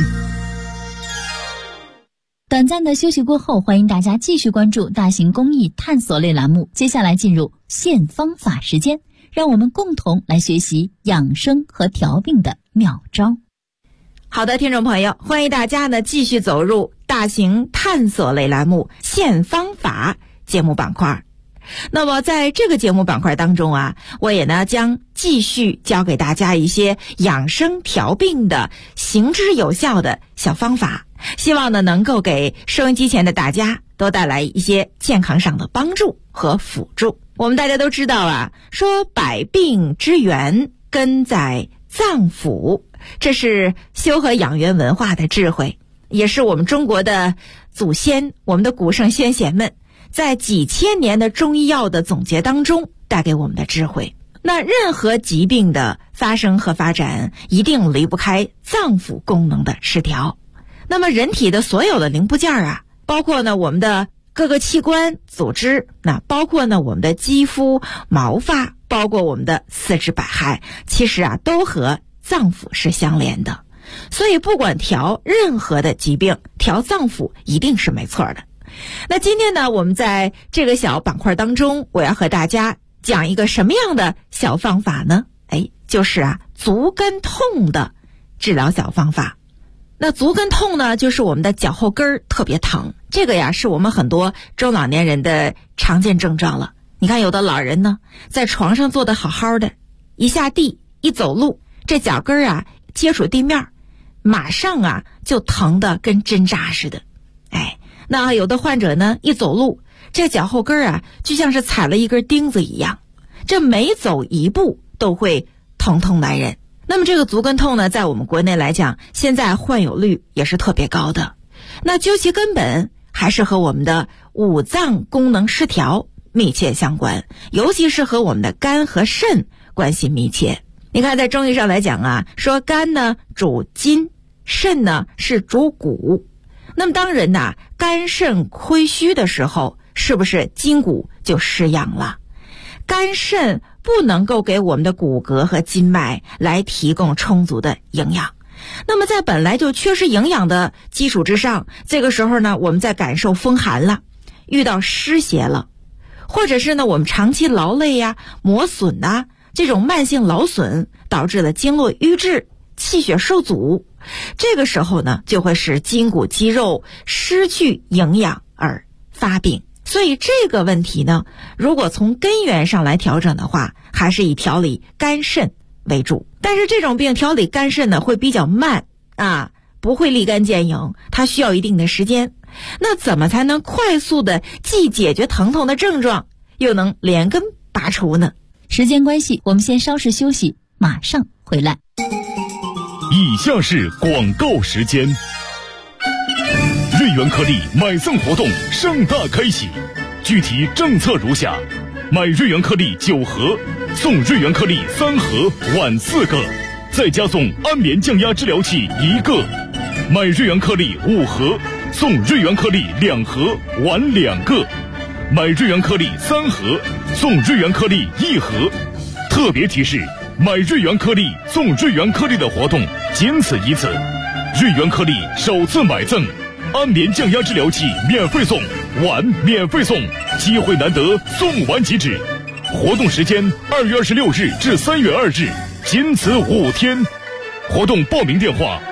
短暂的休息过后，欢迎大家继续关注大型公益探索类栏目。接下来进入现方法时间，让我们共同来学习养生和调病的妙招。 好的，听众朋友，欢迎大家呢继续走入大型探索类栏目现方法节目板块。那么在这个节目板块当中啊，我也呢将继续教给大家一些养生调病的行之有效的小方法，希望呢能够给收音机前的大家都带来一些健康上的帮助和辅助。我们大家都知道啊，说百病之源根在脏腑，这是修和养元文化的智慧，也是我们中国的祖先，我们的古圣先贤们在几千年的中医药的总结当中带给我们的智慧。那任何疾病的发生和发展一定离不开脏腑功能的失调。那么人体的所有的零部件啊，包括呢我们的各个器官组织，那包括呢我们的肌肤毛发，包括我们的四肢百骸，其实啊都和脏腑是相连的。所以不管调任何的疾病，调脏腑一定是没错的。那今天呢，我们在这个小板块当中，我要和大家讲一个什么样的小方法呢？就是啊足跟痛的治疗小方法。那足跟痛呢，就是我们的脚后跟儿特别疼，这个呀是我们很多中老年人的常见症状了。你看有的老人呢，在床上坐得好好的，一下地一走路，这脚跟儿啊接触地面，马上啊就疼得跟针扎似的。那有的患者呢，一走路，这脚后跟啊就像是踩了一根钉子一样，这每走一步都会疼痛难忍。那么这个足跟痛呢，在我们国内来讲，现在患有率也是特别高的。那究其根本，还是和我们的五脏功能失调密切相关，尤其是和我们的肝和肾关系密切。你看在中医上来讲啊，说肝呢主筋，肾呢是主骨。那么当人呐肝肾亏虚的时候，是不是筋骨就失养了？肝肾不能够给我们的骨骼和筋脉来提供充足的营养。那么在本来就缺失营养的基础之上，这个时候呢，我们在感受风寒了，遇到湿邪了，或者是呢我们长期劳累呀、磨损啊，这种慢性劳损导致了经络瘀滞、气血受阻，这个时候呢就会使筋骨肌肉失去营养而发病。所以这个问题呢，如果从根源上来调整的话，还是以调理肝肾为主。但是这种病调理肝肾呢会比较慢啊，不会立竿见影，它需要一定的时间。那怎么才能快速的既解决疼痛的症状，又能连根拔除呢？ 时间关系，我们先稍事休息，马上回来。 以下是广告时间。瑞元颗粒买赠活动盛大开启，具体政策如下：买瑞元颗粒9盒，送瑞元颗粒3盒，晚4个，再加送安眠降压治疗器1个；买瑞元颗粒5盒，送瑞元颗粒2盒，晚2个；买瑞元颗粒3盒，送瑞元颗粒1盒。特别提示：买瑞元颗粒送瑞元颗粒的活动仅此一次。瑞元颗粒首次买赠，安眠降压治疗器免费送，碗免费送，机会难得，送完即止。活动时间2月26日至3月2日，仅此5天。活动报名电话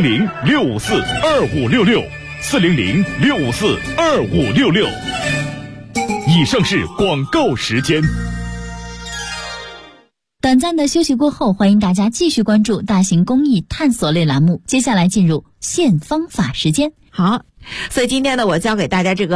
400-654-2566，400-654-2566。以上是广告时间。 短暂的休息过后，欢迎大家继续关注大型公益探索类栏目。接下来进入现方法时间。 好，所以今天呢，我教给大家这个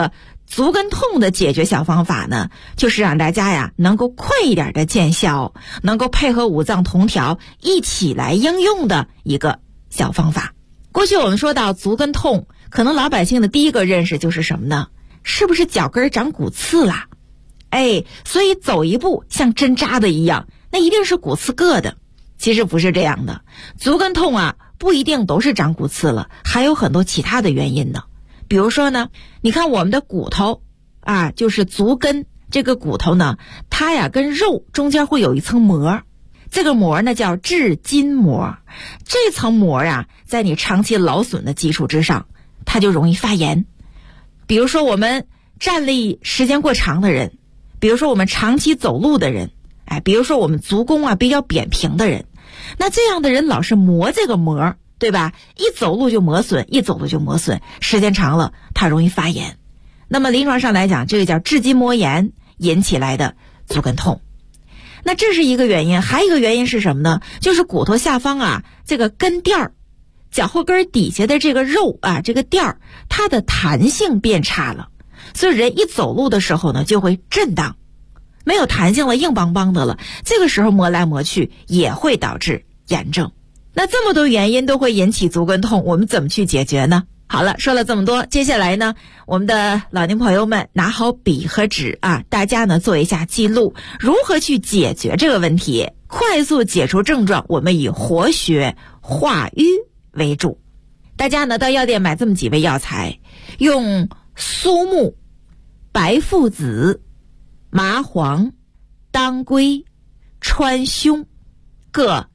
足跟痛的解决小方法呢，就是让大家呀能够快一点的见效，能够配合五脏同调一起来应用的一个小方法。过去我们说到足跟痛，可能老百姓的第一个认识就是什么呢？是不是脚跟长骨刺啦？所以走一步像针扎的一样，那一定是骨刺硌的。其实不是这样的，足跟痛啊不一定都是长骨刺了，还有很多其他的原因呢。比如说呢，你看我们的骨头啊，就是足跟这个骨头呢，它呀跟肉中间会有一层膜，这个膜呢叫至筋膜。这层膜啊，在你长期劳损的基础之上，它就容易发炎。比如说我们站立时间过长的人，比如说我们长期走路的人，比如说我们足弓啊比较扁平的人，那这样的人老是磨这个膜，对吧？一走路就磨损，时间长了它容易发炎。那么临床上来讲，这个叫至筋膜炎引起来的足跟痛。那这是一个原因，还有一个原因是什么呢？就是骨头下方啊，这个跟垫儿，脚后跟底下的这个肉啊，这个垫儿，它的弹性变差了，所以人一走路的时候呢，就会震荡，没有弹性了，硬邦邦的了，这个时候磨来磨去也会导致炎症。那这么多原因都会引起足跟痛，我们怎么去解决呢？好了，说了这么多，接下来呢，我们的老年朋友们拿好笔和纸啊，大家呢做一下记录，如何去解决这个问题，快速解除症状，我们以活血化瘀为主。大家呢到药店买这么几味药材，用苏木、白附子、麻黄、当归、川芎各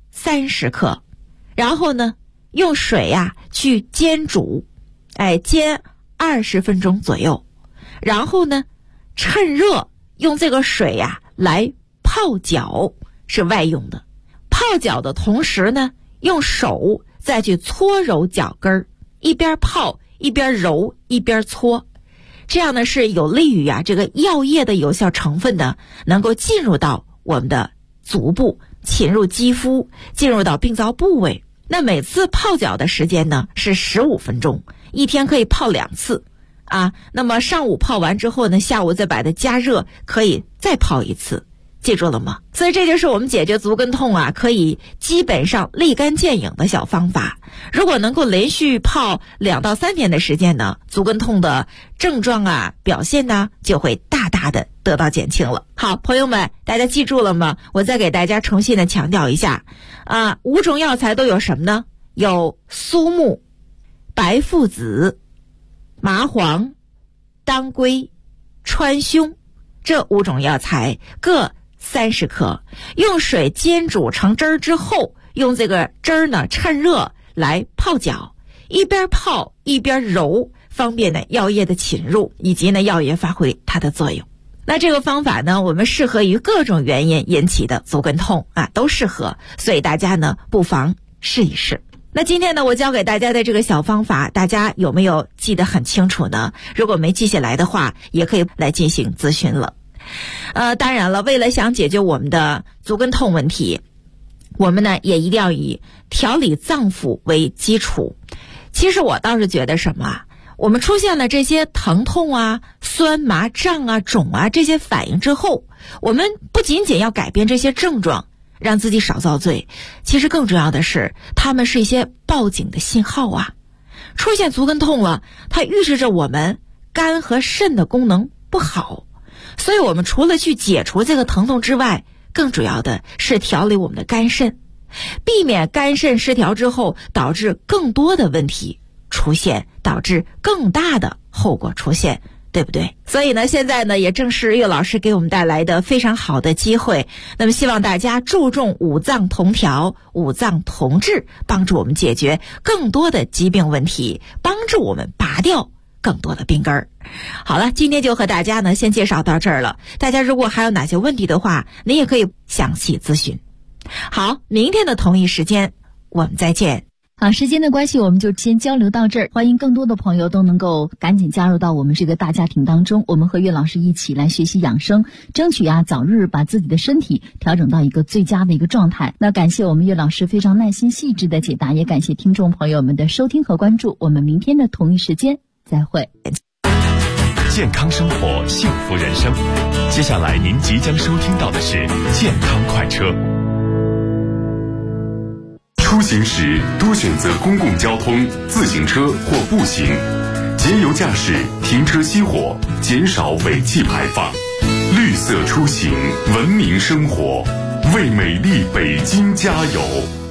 30克，然后呢用水呀去煎煮，煎20分钟左右，然后呢趁热用这个水呀来泡脚，是外用的。泡脚的同时呢，用手再去搓揉脚跟儿，一边泡一边揉一边搓，这样呢是有利于这个药液的有效成分呢能够进入到我们的足部，侵入肌肤，进入到病灶部位。那每次泡脚的时间呢是15分钟，一天可以泡2次啊。那么上午泡完之后呢，下午再把它加热，可以再泡1次，记住了吗？所以这就是我们解决足跟痛啊，可以基本上立竿见影的小方法。如果能够连续泡2到3天的时间呢，足跟痛的症状啊表现呢就会大大的得到减轻了。好，朋友们，大家记住了吗？我再给大家重新的强调一下5种药材都有什么呢？有苏木、白附子、麻黄、当归、川芎，这5种药材各30克，用水煎煮成汁儿之后，用这个汁儿呢趁热来泡脚，一边泡一边揉，方便呢药液的侵入，以及呢药液发挥它的作用。那这个方法呢，我们适合于各种原因引起的足跟痛啊，都适合，所以大家呢不妨试一试。那今天呢，我教给大家的这个小方法，大家有没有记得很清楚呢？如果没记下来的话，也可以来进行咨询了。当然了，为了想解决我们的足跟痛问题，我们呢也一定要以调理脏腑为基础。其实我倒是觉得什么我们出现了这些疼痛啊、酸麻胀啊、肿啊这些反应之后，我们不仅仅要改变这些症状，让自己少遭罪，其实更重要的是，它们是一些报警的信号啊。出现足跟痛了，它预示着我们肝和肾的功能不好，所以我们除了去解除这个疼痛之外，更主要的是调理我们的肝肾，避免肝肾失调之后导致更多的问题出现，导致更大的后果出现，对不对？所以呢，现在呢也正是岳老师给我们带来的非常好的机会，那么希望大家注重五脏同调、五脏同治，帮助我们解决更多的疾病问题，帮助我们拔掉更多的病根儿。好了，今天就和大家呢先介绍到这儿了，大家如果还有哪些问题的话，您也可以详细咨询。好，明天的同一时间我们再见。 好，时间的关系，我们就先交流到这儿。欢迎更多的朋友都能够赶紧加入到我们这个大家庭当中，我们和岳老师一起来学习养生，争取早日把自己的身体调整到一个最佳的一个状态。那感谢我们岳老师非常耐心细致的解答，也感谢听众朋友们的收听和关注。我们明天的同一时间再会。 健康生活，幸福人生。接下来您即将收听到的是健康快车。 出行时多选择公共交通、自行车或步行，节油驾驶，停车熄火，减少尾气排放。绿色出行，文明生活，为美丽北京加油！